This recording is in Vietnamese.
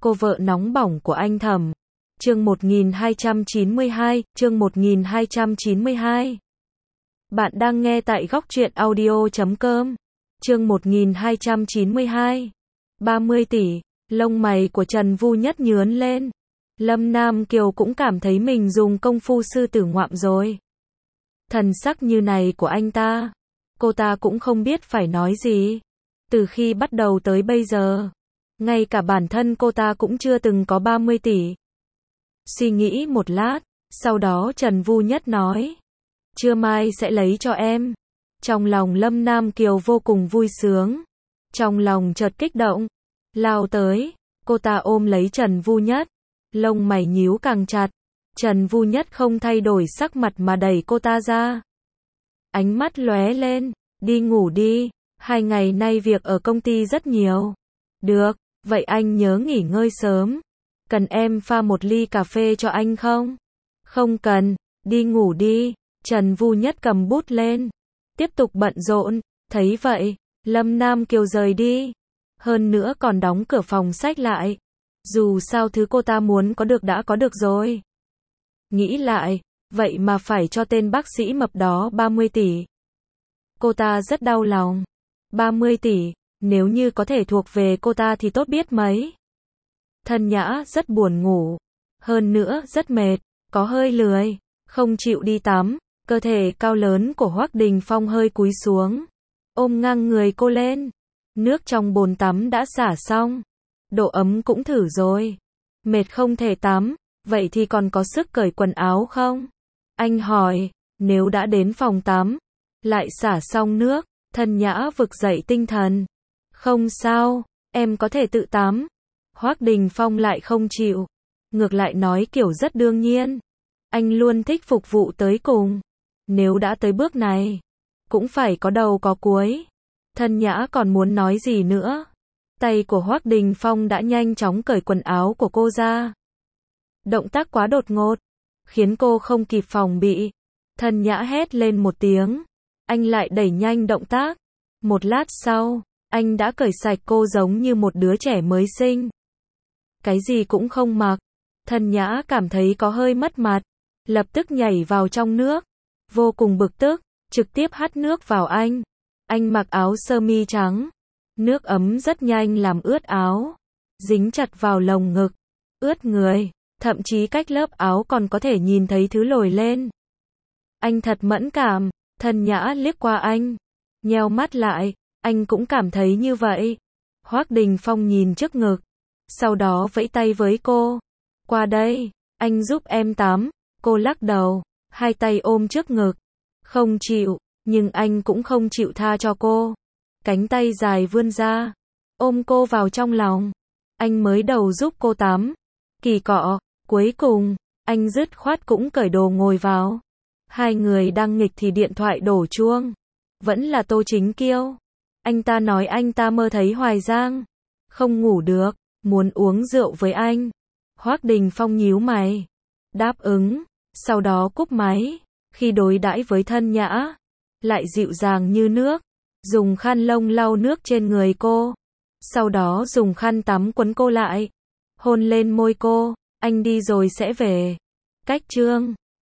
cô vợ nóng bỏng của anh Thẩm. Chương 1292. Bạn đang nghe tại góc truyện audio.com. Chương 1292. 30 tỷ, lông mày của Trần Vu Nhất nhướn lên. Lâm Nam Kiều cũng cảm thấy mình dùng công phu sư tử ngoạm rồi. Thần sắc như này của anh ta, cô ta cũng không biết phải nói gì. Từ khi bắt đầu tới bây giờ, ngay cả bản thân cô ta cũng chưa từng có 30 tỷ. Suy nghĩ một lát, sau đó Trần Vu Nhất nói, trưa mai sẽ lấy cho em. Trong lòng Lâm Nam Kiều vô cùng vui sướng, trong lòng chợt kích động, lao tới, cô ta ôm lấy Trần Vu Nhất, lông mày nhíu càng chặt. Trần Vu Nhất không thay đổi sắc mặt mà đẩy cô ta ra. Ánh mắt lóe lên, đi ngủ đi, 2 ngày nay việc ở công ty rất nhiều. Được, vậy anh nhớ nghỉ ngơi sớm. Cần em pha một ly cà phê cho anh không? Không cần, đi ngủ đi. Trần Vu Nhất cầm bút lên, tiếp tục bận rộn. Thấy vậy, Lâm Nam Kiều rời đi. Hơn nữa còn đóng cửa phòng sách lại. Dù sao thứ cô ta muốn có được đã có được rồi. Nghĩ lại, vậy mà phải cho tên bác sĩ mập đó 30 tỷ. Cô ta rất đau lòng. 30 tỷ, nếu như có thể thuộc về cô ta thì tốt biết mấy. Thân Nhã rất buồn ngủ, hơn nữa rất mệt, có hơi lười, không chịu đi tắm. Cơ thể cao lớn của Hoắc Đình Phong hơi cúi xuống, ôm ngang người cô lên. Nước trong bồn tắm đã xả xong, độ ấm cũng thử rồi. Mệt không thể tắm, vậy thì còn có sức cởi quần áo không? Anh hỏi. Nếu đã đến phòng tắm, lại xả xong nước, Thân Nhã vực dậy tinh thần. Không sao, em có thể tự tắm. Hoắc Đình Phong lại không chịu, ngược lại nói kiểu rất đương nhiên. Anh luôn thích phục vụ tới cùng. Nếu đã tới bước này, cũng phải có đầu có cuối. Thân Nhã còn muốn nói gì nữa. Tay của Hoắc Đình Phong đã nhanh chóng cởi quần áo của cô ra. Động tác quá đột ngột, khiến cô không kịp phòng bị. Thân Nhã hét lên một tiếng. Anh lại đẩy nhanh động tác. Một lát sau, anh đã cởi sạch cô giống như một đứa trẻ mới sinh. Cái gì cũng không mặc. Thân Nhã cảm thấy có hơi mất mặt, lập tức nhảy vào trong nước. Vô cùng bực tức, trực tiếp hắt nước vào anh. Anh mặc áo sơ mi trắng. Nước ấm rất nhanh làm ướt áo, dính chặt vào lồng ngực, ướt người, thậm chí cách lớp áo còn có thể nhìn thấy thứ lồi lên. Anh thật mẫn cảm. Thân Nhã liếc qua anh, nheo mắt lại, anh cũng cảm thấy như vậy. Hoắc Đình Phong nhìn trước ngực, sau đó vẫy tay với cô. Qua đây, anh giúp em tắm. Cô lắc đầu, hai tay ôm trước ngực. Không chịu, nhưng anh cũng không chịu tha cho cô. Cánh tay dài vươn ra, ôm cô vào trong lòng. Anh mới đầu giúp cô tắm, kỳ cọ, cuối cùng, anh dứt khoát cũng cởi đồ ngồi vào. Hai người đang nghịch thì điện thoại đổ chuông. Vẫn là Tô Chính Kiêu. Anh ta nói anh ta mơ thấy Hoài Giang, không ngủ được, muốn uống rượu với anh. Hoắc Đình Phong nhíu mày, đáp ứng, sau đó cúp máy. Khi đối đãi với Thân Nhã, lại dịu dàng như nước, dùng khăn lông lau nước trên người cô, sau đó dùng khăn tắm quấn cô lại, hôn lên môi cô. Anh đi rồi sẽ về. Cách chương